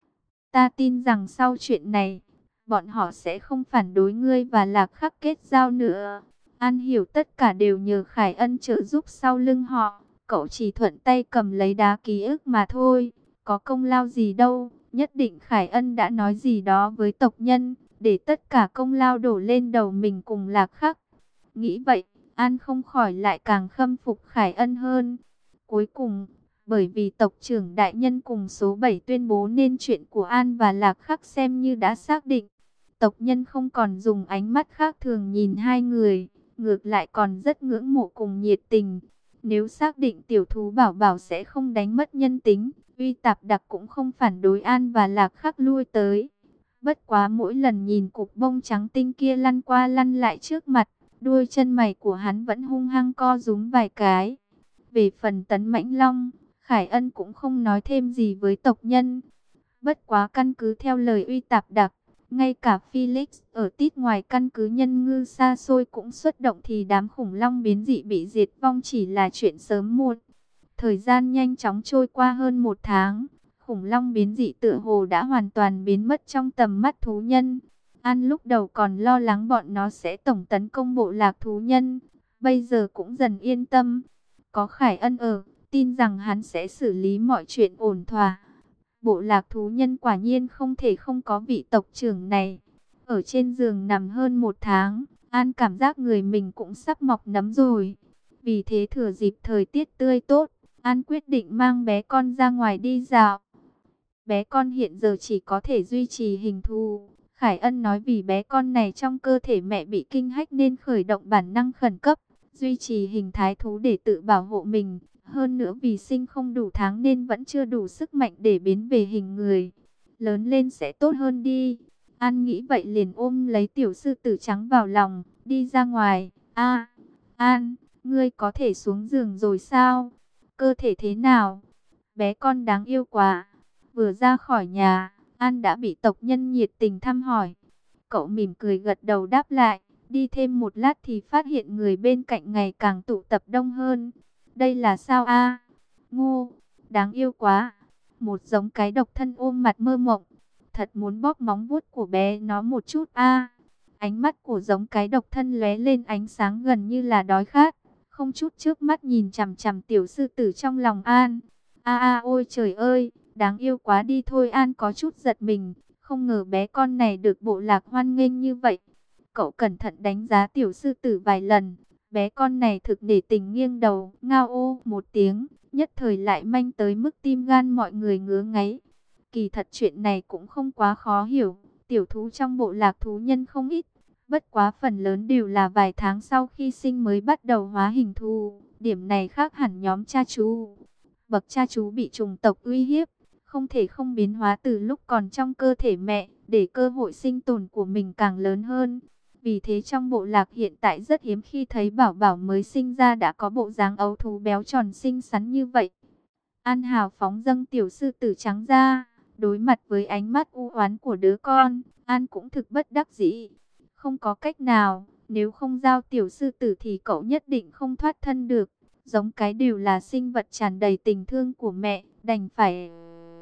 Ta tin rằng sau chuyện này, bọn họ sẽ không phản đối ngươi và Lạc Khắc kết giao nữa. An hiểu tất cả đều nhờ Khải Ân trợ giúp sau lưng họ. Cậu chỉ thuận tay cầm lấy đá ký ức mà thôi. Có công lao gì đâu. Nhất định Khải Ân đã nói gì đó với tộc nhân, để tất cả công lao đổ lên đầu mình cùng Lạc Khắc. Nghĩ vậy, An không khỏi lại càng khâm phục Khải Ân hơn. Cuối cùng, Bởi vì tộc trưởng đại nhân cùng số bảy tuyên bố nên chuyện của An và Lạc Khắc xem như đã xác định. Tộc nhân không còn dùng ánh mắt khác thường nhìn hai người, ngược lại còn rất ngưỡng mộ cùng nhiệt tình. Nếu xác định tiểu thú bảo bảo sẽ không đánh mất nhân tính, Uy Tạp Đặc cũng không phản đối An và Lạc Khắc lui tới. Bất quá mỗi lần nhìn cục bông trắng tinh kia lăn qua lăn lại trước mặt, đuôi chân mày của hắn vẫn hung hăng co rúm vài cái. Về phần Tấn Mãnh Long, Khải Ân cũng không nói thêm gì với tộc nhân. Bất quá căn cứ theo lời Uy Tạp Đặc, ngay cả Felix ở tít ngoài căn cứ nhân ngư xa xôi cũng xuất động thì đám khủng long biến dị bị diệt vong chỉ là chuyện sớm muộn. Thời gian nhanh chóng trôi qua hơn một tháng, khủng long biến dị tựa hồ đã hoàn toàn biến mất trong tầm mắt thú nhân. An lúc đầu còn lo lắng bọn nó sẽ tổng tấn công bộ lạc thú nhân, bây giờ cũng dần yên tâm. Có Khải Ân ở, tin rằng hắn sẽ xử lý mọi chuyện ổn thỏa. Bộ lạc thú nhân quả nhiên không thể không có vị tộc trưởng này. Ở trên giường nằm hơn một tháng, An cảm giác người mình cũng sắp mọc nấm rồi. Vì thế thừa dịp thời tiết tươi tốt, An quyết định mang bé con ra ngoài đi dạo. Bé con hiện giờ chỉ có thể duy trì hình thù. Khải Ân nói vì bé con này trong cơ thể mẹ bị kinh hách nên khởi động bản năng khẩn cấp, duy trì hình thái thú để tự bảo hộ mình. Hơn nữa vì sinh không đủ tháng nên vẫn chưa đủ sức mạnh để biến về hình người. Lớn lên sẽ tốt hơn đi. An nghĩ vậy liền ôm lấy tiểu sư tử trắng vào lòng, đi ra ngoài. A, An, ngươi có thể xuống giường rồi sao? Cơ thể thế nào? Bé con đáng yêu quá. Vừa ra khỏi nhà, An đã bị tộc nhân nhiệt tình thăm hỏi. Cậu mỉm cười gật đầu đáp lại. Đi thêm một lát thì phát hiện người bên cạnh ngày càng tụ tập đông hơn. Đây là sao a? Ngô, đáng yêu quá. Một giống cái độc thân ôm mặt mơ mộng. Thật muốn bóp móng vuốt của bé nó một chút a. Ánh mắt của giống cái độc thân lóe lên ánh sáng gần như là đói khát. Không chút trước mắt nhìn chằm chằm tiểu sư tử trong lòng An. A a ôi trời ơi, đáng yêu quá đi thôi. An có chút giật mình. Không ngờ bé con này được bộ lạc hoan nghênh như vậy. Cậu cẩn thận đánh giá tiểu sư tử vài lần. Bé con này thực để tình nghiêng đầu, ngao ô một tiếng, nhất thời lại manh tới mức tim gan mọi người ngứa ngáy. Kỳ thật chuyện này cũng không quá khó hiểu, tiểu thú trong bộ lạc thú nhân không ít, bất quá phần lớn đều là vài tháng sau khi sinh mới bắt đầu hóa hình thú, điểm này khác hẳn nhóm cha chú. Bậc cha chú bị chủng tộc uy hiếp, không thể không biến hóa từ lúc còn trong cơ thể mẹ, để cơ hội sinh tồn của mình càng lớn hơn. Vì thế trong bộ lạc hiện tại rất hiếm khi thấy bảo bảo mới sinh ra đã có bộ dáng ấu thú béo tròn xinh xắn như vậy. An hào phóng dâng tiểu sư tử trắng ra, đối mặt với ánh mắt u oán của đứa con, An cũng thực bất đắc dĩ. Không có cách nào, nếu không giao tiểu sư tử thì cậu nhất định không thoát thân được. Giống cái đều là sinh vật tràn đầy tình thương của mẹ, đành phải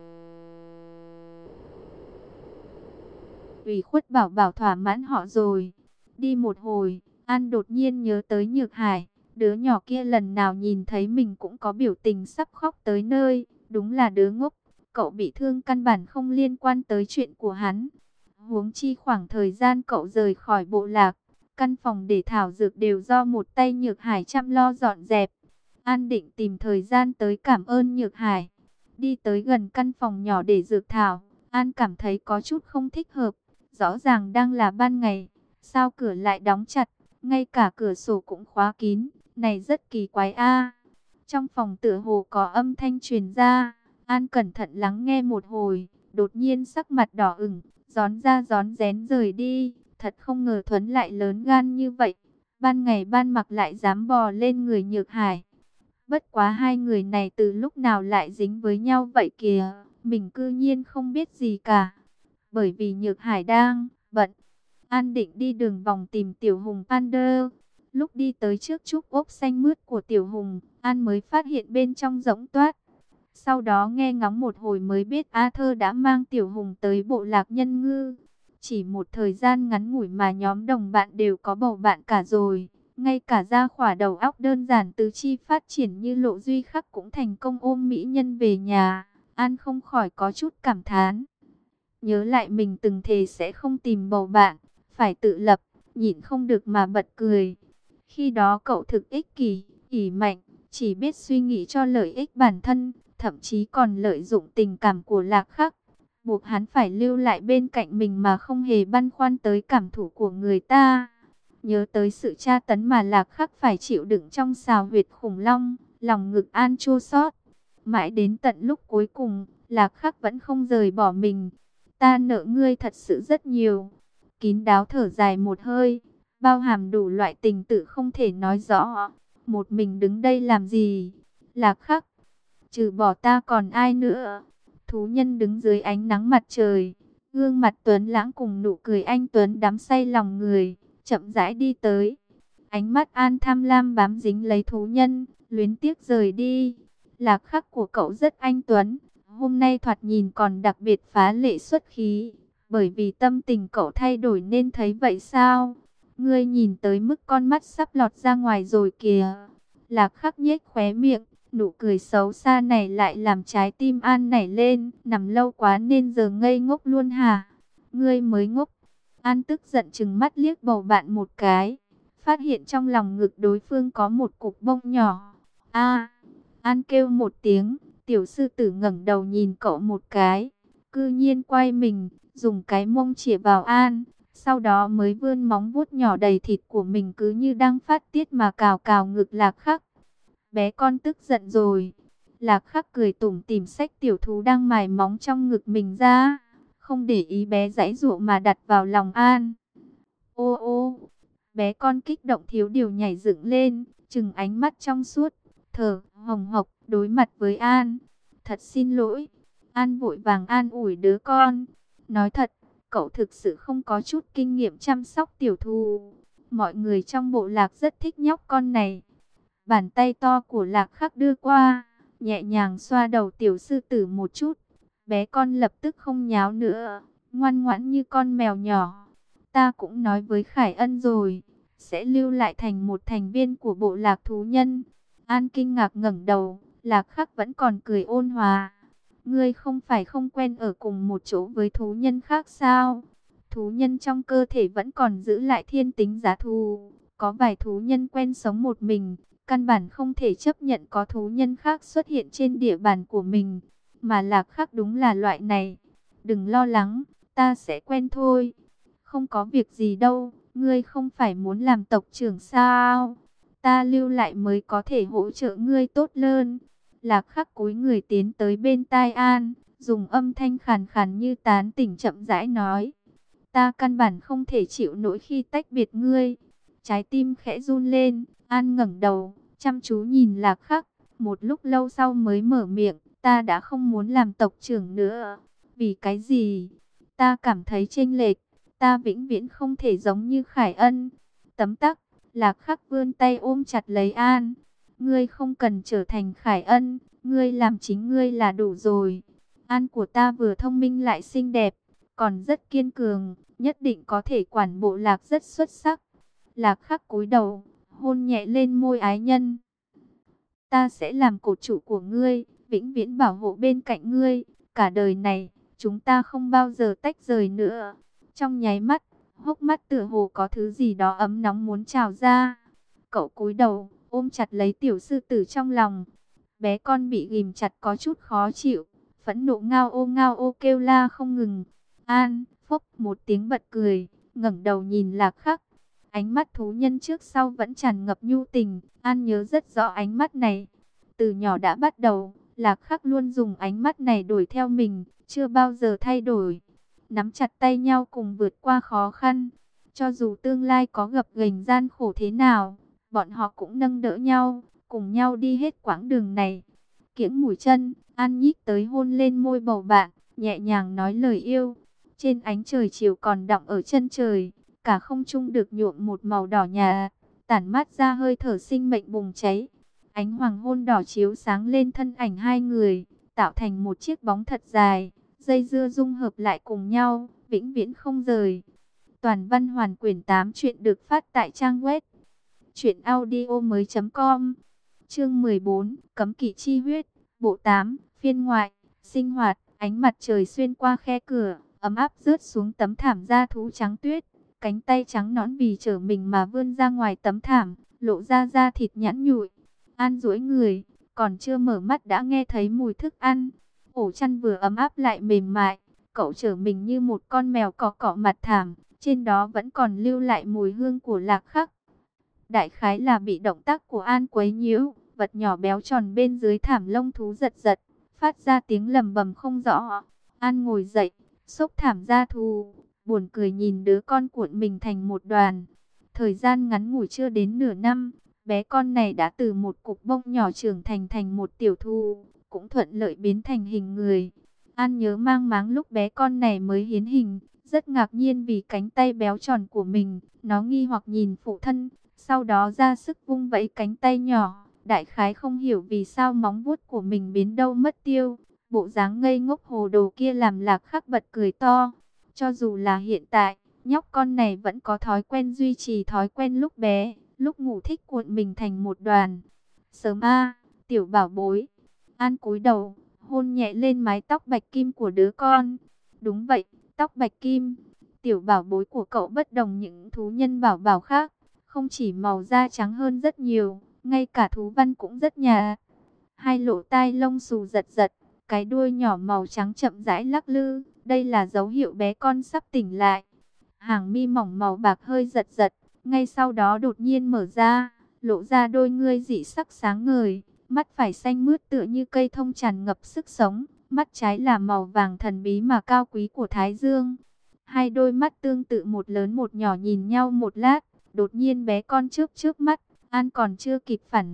ủy khuất bảo bảo thỏa mãn họ rồi. Đi một hồi, An đột nhiên nhớ tới Nhược Hải, đứa nhỏ kia lần nào nhìn thấy mình cũng có biểu tình sắp khóc tới nơi, đúng là đứa ngốc, cậu bị thương căn bản không liên quan tới chuyện của hắn. Huống chi khoảng thời gian cậu rời khỏi bộ lạc, căn phòng để thảo dược đều do một tay Nhược Hải chăm lo dọn dẹp. An định tìm thời gian tới cảm ơn Nhược Hải. Đi tới gần căn phòng nhỏ để dược thảo, An cảm thấy có chút không thích hợp, rõ ràng đang là ban ngày. Sao cửa lại đóng chặt, ngay cả cửa sổ cũng khóa kín, này rất kỳ quái a. Trong phòng tựa hồ có âm thanh truyền ra, An cẩn thận lắng nghe một hồi, đột nhiên sắc mặt đỏ ửng, rón ra rón rén rời đi, thật không ngờ Thuấn lại lớn gan như vậy, ban ngày ban mặc lại dám bò lên người Nhược Hải. Bất quá hai người này từ lúc nào lại dính với nhau vậy kìa, mình cư nhiên không biết gì cả, bởi vì Nhược Hải đang bận. An định đi đường vòng tìm Tiểu Hùng Pander. Lúc đi tới trước trúc ốp xanh mướt của Tiểu Hùng, An mới phát hiện bên trong rỗng toát. Sau đó nghe ngóng một hồi mới biết Arthur đã mang Tiểu Hùng tới bộ lạc nhân ngư. Chỉ một thời gian ngắn ngủi mà nhóm đồng bạn đều có bầu bạn cả rồi. Ngay cả ra khỏa đầu óc đơn giản tứ chi phát triển như Lộ Duy Khắc cũng thành công ôm mỹ nhân về nhà. An không khỏi có chút cảm thán. Nhớ lại mình từng thề sẽ không tìm bầu bạn, phải tự lập, nhịn không được mà bật cười. Khi đó cậu thực ích kỷ, ỷ mạnh, chỉ biết suy nghĩ cho lợi ích bản thân, thậm chí còn lợi dụng tình cảm của Lạc Khắc, buộc hắn phải lưu lại bên cạnh mình mà không hề băn khoăn tới cảm thụ của người ta. Nhớ tới sự tra tấn mà Lạc Khắc phải chịu đựng trong sào huyệt khủng long, lòng ngực An chua xót. Mãi đến tận lúc cuối cùng, Lạc Khắc vẫn không rời bỏ mình. Ta nợ ngươi thật sự rất nhiều. Kín đáo thở dài một hơi, bao hàm đủ loại tình tự không thể nói rõ. Một mình đứng đây làm gì? Lạc Khắc, trừ bỏ ta còn ai nữa? Thú nhân đứng dưới ánh nắng mặt trời, gương mặt tuấn lãng cùng nụ cười anh tuấn đắm say lòng người, chậm rãi đi tới. Ánh mắt An tham lam bám dính lấy thú nhân, luyến tiếc rời đi. Lạc Khắc của cậu rất anh tuấn, hôm nay thoạt nhìn còn đặc biệt phá lệ xuất khí, bởi vì tâm tình cậu thay đổi nên thấy vậy sao? Ngươi nhìn tới mức con mắt sắp lọt ra ngoài rồi kìa. Lạc Khắc nhếch khóe miệng, nụ cười xấu xa này lại làm trái tim An nảy lên. Nằm lâu quá nên giờ ngây ngốc luôn hả? Ngươi mới ngốc. An tức giận chừng mắt liếc bầu bạn một cái, phát hiện trong lòng ngực đối phương có một cục bông nhỏ. A, An kêu một tiếng, tiểu sư tử ngẩng đầu nhìn cậu một cái, cư nhiên quay mình, dùng cái mông chĩa vào An, sau đó mới vươn móng vuốt nhỏ đầy thịt của mình cứ như đang phát tiết mà cào cào ngực Lạc Khắc. Bé con tức giận rồi. Lạc Khắc cười tủm tỉm xách tiểu thú đang mài móng trong ngực mình ra, không để ý bé giãy giụa mà đặt vào lòng An. Ô ô, bé con kích động thiếu điều nhảy dựng lên, trừng ánh mắt trong suốt, thở hồng hộc đối mặt với An. Thật xin lỗi. An vội vàng an ủi đứa con. Nói thật, cậu thực sự không có chút kinh nghiệm chăm sóc tiểu thú. Mọi người trong bộ lạc rất thích nhóc con này. Bàn tay to của Lạc Khắc đưa qua, nhẹ nhàng xoa đầu tiểu sư tử một chút. Bé con lập tức không nháo nữa, ngoan ngoãn như con mèo nhỏ. Ta cũng nói với Khải Ân rồi, sẽ lưu lại thành một thành viên của bộ lạc thú nhân. An kinh ngạc ngẩng đầu, Lạc Khắc vẫn còn cười ôn hòa. Ngươi không phải không quen ở cùng một chỗ với thú nhân khác sao? Thú nhân trong cơ thể vẫn còn giữ lại thiên tính giá thù. Có vài thú nhân quen sống một mình, căn bản không thể chấp nhận có thú nhân khác xuất hiện trên địa bàn của mình. Mà Lạc Khắc đúng là loại này. Đừng lo lắng, ta sẽ quen thôi. Không có việc gì đâu, ngươi không phải muốn làm tộc trưởng sao? Ta lưu lại mới có thể hỗ trợ ngươi tốt hơn. Lạc Khắc cúi người tiến tới bên tai An, dùng âm thanh khàn khàn như tán tỉnh chậm rãi nói. Ta căn bản không thể chịu nổi khi tách biệt ngươi. Trái tim khẽ run lên, An ngẩng đầu, chăm chú nhìn Lạc Khắc. Một lúc lâu sau mới mở miệng, ta đã không muốn làm tộc trưởng nữa. Vì cái gì? Ta cảm thấy chênh lệch, ta vĩnh viễn không thể giống như Khải Ân. Tấm tắc, Lạc Khắc vươn tay ôm chặt lấy An. Ngươi không cần trở thành Khải Ân, ngươi làm chính ngươi là đủ rồi. An của ta vừa thông minh lại xinh đẹp, còn rất kiên cường, nhất định có thể quản bộ lạc rất xuất sắc. Lạc Khắc cúi đầu, hôn nhẹ lên môi ái nhân. Ta sẽ làm cột trụ của ngươi, vĩnh viễn bảo hộ bên cạnh ngươi, cả đời này, chúng ta không bao giờ tách rời nữa. Trong nháy mắt, hốc mắt tựa hồ có thứ gì đó ấm nóng muốn trào ra. Cậu cúi đầu, ôm chặt lấy tiểu sư tử trong lòng. Bé con bị ghìm chặt có chút khó chịu, phẫn nộ ngao ô ngao ô kêu la không ngừng. An, phốc một tiếng bật cười, ngẩng đầu nhìn Lạc Khắc. Ánh mắt thú nhân trước sau vẫn tràn ngập nhu tình, An nhớ rất rõ ánh mắt này. Từ nhỏ đã bắt đầu, Lạc Khắc luôn dùng ánh mắt này đuổi theo mình, chưa bao giờ thay đổi. Nắm chặt tay nhau cùng vượt qua khó khăn. Cho dù tương lai có gập ghềnh gian khổ thế nào, bọn họ cũng nâng đỡ nhau, cùng nhau đi hết quãng đường này. Kiễng mũi chân, An nhích tới hôn lên môi bầu bạn, nhẹ nhàng nói lời yêu. Trên ánh trời chiều còn đọng ở chân trời, cả không trung được nhuộm một màu đỏ nhạt, tản mát ra hơi thở sinh mệnh bùng cháy. Ánh hoàng hôn đỏ chiếu sáng lên thân ảnh hai người, tạo thành một chiếc bóng thật dài, dây dưa dung hợp lại cùng nhau, vĩnh viễn không rời. Toàn văn hoàn quyển tám truyện được phát tại trang web truyện audio mới chấm com. Chương mười bốn, Cấm kỵ chi huyết, bộ tám, phiên ngoại, sinh hoạt. Ánh mặt trời xuyên qua khe cửa, ấm áp rớt xuống tấm thảm da thú trắng tuyết. Cánh tay trắng nõn vì trở mình mà vươn ra ngoài tấm thảm, lộ ra da thịt nhẵn nhụi. An duỗi người, còn chưa mở mắt đã nghe thấy mùi thức ăn. Ổ chăn vừa ấm áp lại mềm mại, cậu trở mình như một con mèo cọ cọ mặt thảm, trên đó vẫn còn lưu lại mùi hương của Lạc Khắc. Đại khái là bị động tác của An quấy nhiễu, vật nhỏ béo tròn bên dưới thảm lông thú giật giật, phát ra tiếng lầm bầm không rõ. An ngồi dậy, xốc thảm ra thù, buồn cười nhìn đứa con cuộn mình thành một đoàn. Thời gian ngắn ngủi chưa đến nửa năm, bé con này đã từ một cục bông nhỏ trưởng thành thành một tiểu thú, cũng thuận lợi biến thành hình người. An nhớ mang máng lúc bé con này mới hiến hình, rất ngạc nhiên vì cánh tay béo tròn của mình. Nó nghi hoặc nhìn phụ thân, sau đó ra sức vung vẫy cánh tay nhỏ. Đại khái không hiểu vì sao móng vuốt của mình biến đâu mất tiêu. Bộ dáng ngây ngốc hồ đồ kia làm Lạc Khắc bật cười to. Cho dù là hiện tại, nhóc con này vẫn có thói quen duy trì thói quen lúc bé, lúc ngủ thích cuộn mình thành một đoàn. Sớm a, tiểu bảo bối. An cúi đầu, hôn nhẹ lên mái tóc bạch kim của đứa con. Đúng vậy, tóc bạch kim. Tiểu bảo bối của cậu bất đồng những thú nhân bảo bảo khác, không chỉ màu da trắng hơn rất nhiều, ngay cả thú văn cũng rất nhạt. Hai lỗ tai lông xù giật giật, cái đuôi nhỏ màu trắng chậm rãi lắc lư, đây là dấu hiệu bé con sắp tỉnh lại. Hàng mi mỏng màu bạc hơi giật giật, ngay sau đó đột nhiên mở ra, lộ ra đôi ngươi dị sắc sáng ngời, mắt phải xanh mướt tựa như cây thông tràn ngập sức sống, mắt trái là màu vàng thần bí mà cao quý của Thái Dương. Hai đôi mắt tương tự một lớn một nhỏ nhìn nhau một lát, đột nhiên bé con chớp chớp mắt, An còn chưa kịp phản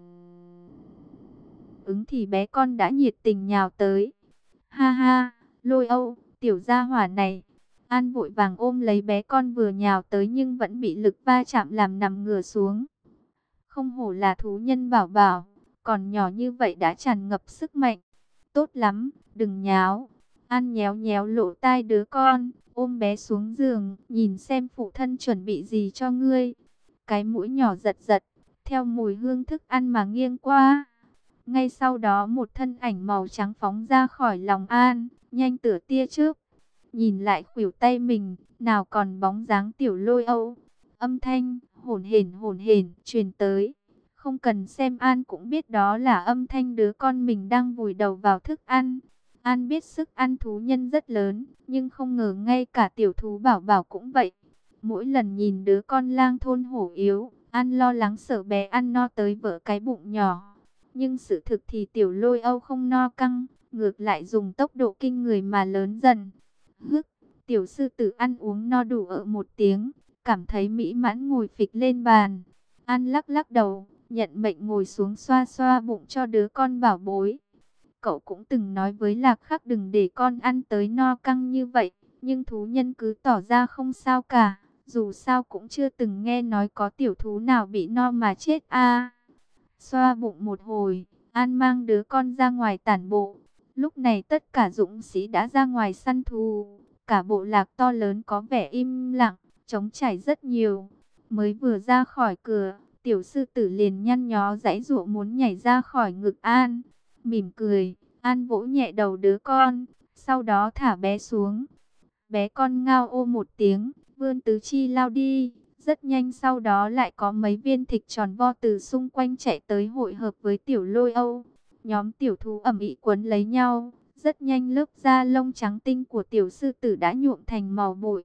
ứng thì bé con đã nhiệt tình nhào tới. Ha ha, Lôi Âu, tiểu gia hỏa này. An vội vàng ôm lấy bé con vừa nhào tới nhưng vẫn bị lực va chạm làm nằm ngửa xuống. Không hổ là thú nhân bảo bảo, còn nhỏ như vậy đã tràn ngập sức mạnh. Tốt lắm, đừng nháo. An nhéo nhéo lỗ tai đứa con, ôm bé xuống giường, nhìn xem phụ thân chuẩn bị gì cho ngươi. Cái mũi nhỏ giật giật, theo mùi hương thức ăn mà nghiêng qua. Ngay sau đó một thân ảnh màu trắng phóng ra khỏi lòng An, nhanh tựa tia chớp. Nhìn lại khuỷu tay mình, nào còn bóng dáng tiểu Lôi Âu. Âm thanh hổn hển hổn hển truyền tới. Không cần xem An cũng biết đó là âm thanh đứa con mình đang vùi đầu vào thức ăn. An biết sức ăn thú nhân rất lớn, nhưng không ngờ ngay cả tiểu thú bảo bảo cũng vậy. Mỗi lần nhìn đứa con lang thôn hổ yếu, An lo lắng sợ bé ăn no tới vỡ cái bụng nhỏ. Nhưng sự thực thì tiểu Lôi Âu không no căng, ngược lại dùng tốc độ kinh người mà lớn dần. Hức, tiểu sư tử ăn uống no đủ ở một tiếng, cảm thấy mỹ mãn ngồi phịch lên bàn. An lắc lắc đầu, nhận mệnh ngồi xuống xoa xoa bụng cho đứa con bảo bối. Cậu cũng từng nói với Lạc Khắc đừng để con ăn tới no căng như vậy, nhưng thú nhân cứ tỏ ra không sao cả. Dù sao cũng chưa từng nghe nói có tiểu thú nào bị no mà chết a. Xoa bụng một hồi, An mang đứa con ra ngoài tản bộ. Lúc này tất cả dũng sĩ đã ra ngoài săn thú. Cả bộ lạc to lớn có vẻ im lặng, trống trải rất nhiều. Mới vừa ra khỏi cửa, tiểu sư tử liền nhăn nhó giãy giụa muốn nhảy ra khỏi ngực An. Mỉm cười, An vỗ nhẹ đầu đứa con, sau đó thả bé xuống. Bé con ngao ô một tiếng, vươn tứ chi lao đi. Rất nhanh sau đó lại có mấy viên thịt tròn vo từ xung quanh chạy tới hội hợp với tiểu Lôi Âu. Nhóm tiểu thú ầm ĩ quấn lấy nhau. Rất nhanh lớp da lông trắng tinh của tiểu sư tử đã nhuộm thành màu bụi.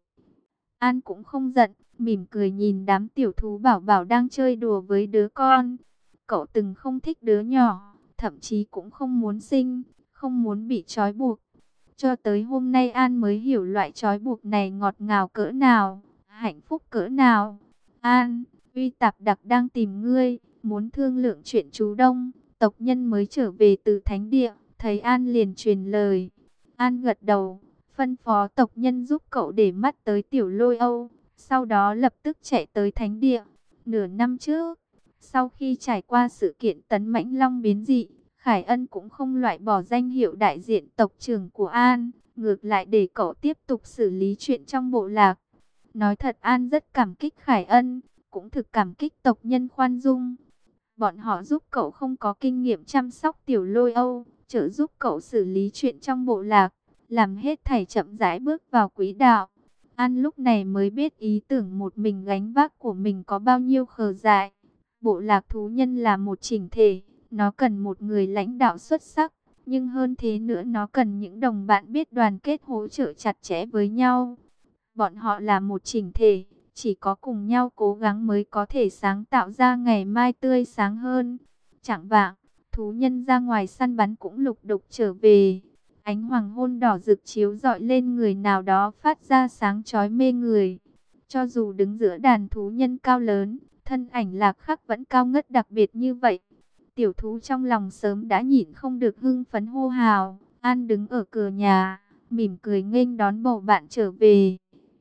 An cũng không giận, mỉm cười nhìn đám tiểu thú bảo bảo đang chơi đùa với đứa con. Cậu từng không thích đứa nhỏ, thậm chí cũng không muốn sinh, không muốn bị trói buộc. Cho tới hôm nay An mới hiểu loại trói buộc này ngọt ngào cỡ nào, hạnh phúc cỡ nào. An, Uy Tạp Đặc đang tìm ngươi, muốn thương lượng chuyện chú Đông, tộc nhân mới trở về từ thánh địa. Thấy An liền truyền lời. An gật đầu, phân phó tộc nhân giúp cậu để mắt tới tiểu Lôi Âu. Sau đó lập tức chạy tới thánh địa. Nửa năm trước, sau khi trải qua sự kiện tấn mãnh long biến dị, Khải Ân cũng không loại bỏ danh hiệu đại diện tộc trưởng của An. Ngược lại để cậu tiếp tục xử lý chuyện trong bộ lạc. Nói thật An rất cảm kích Khải Ân, cũng thực cảm kích tộc nhân khoan dung. Bọn họ giúp cậu không có kinh nghiệm chăm sóc tiểu Lôi Âu, trợ giúp cậu xử lý chuyện trong bộ lạc, làm hết thảy chậm rãi bước vào quỹ đạo. An lúc này mới biết ý tưởng một mình gánh vác của mình có bao nhiêu khờ dại. Bộ lạc thú nhân là một chỉnh thể, Nó cần một người lãnh đạo xuất sắc, nhưng hơn thế nữa nó cần những đồng bạn biết đoàn kết hỗ trợ chặt chẽ với nhau. Bọn họ là một chỉnh thể, chỉ có cùng nhau cố gắng mới có thể sáng tạo ra ngày mai tươi sáng hơn. Chạng vạng, thú nhân ra ngoài săn bắn cũng lục đục trở về. Ánh hoàng hôn đỏ rực chiếu rọi lên người nào đó phát ra sáng chói mê người. Cho dù đứng giữa đàn thú nhân cao lớn, thân ảnh Lạc Khắc vẫn cao ngất đặc biệt như vậy. Tiểu thú trong lòng sớm đã nhịn không được hưng phấn hô hào. An đứng ở cửa nhà, mỉm cười nghênh đón bầu bạn trở về.